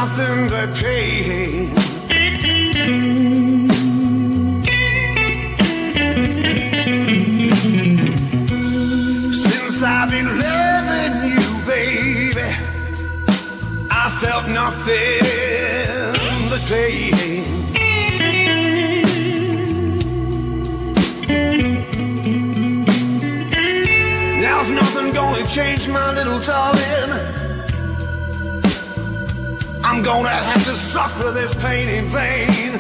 nothing but pain. Since I've been loving you, baby, I felt nothing but pain. Now's nothing gonna change, my little darling. I'm gonna have to suffer this pain in vain.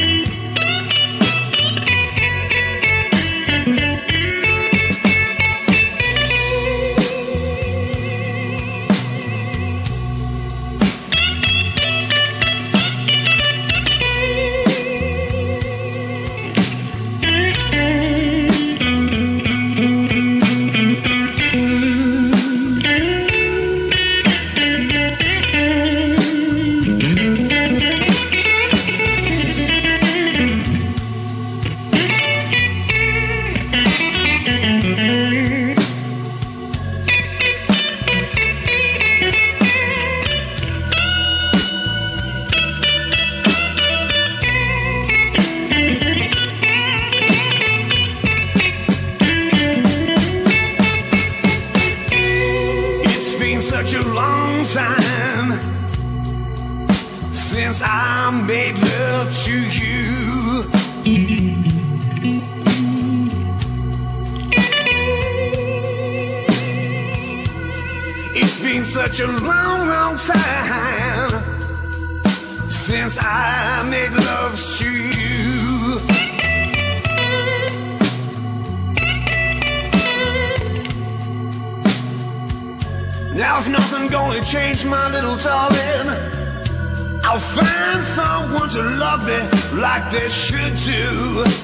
Such a long time since I made love to you. It's been such a long, long time since I made love to you. Now's nothing gonna change, my little darling. I'll find someone to love me like they should do.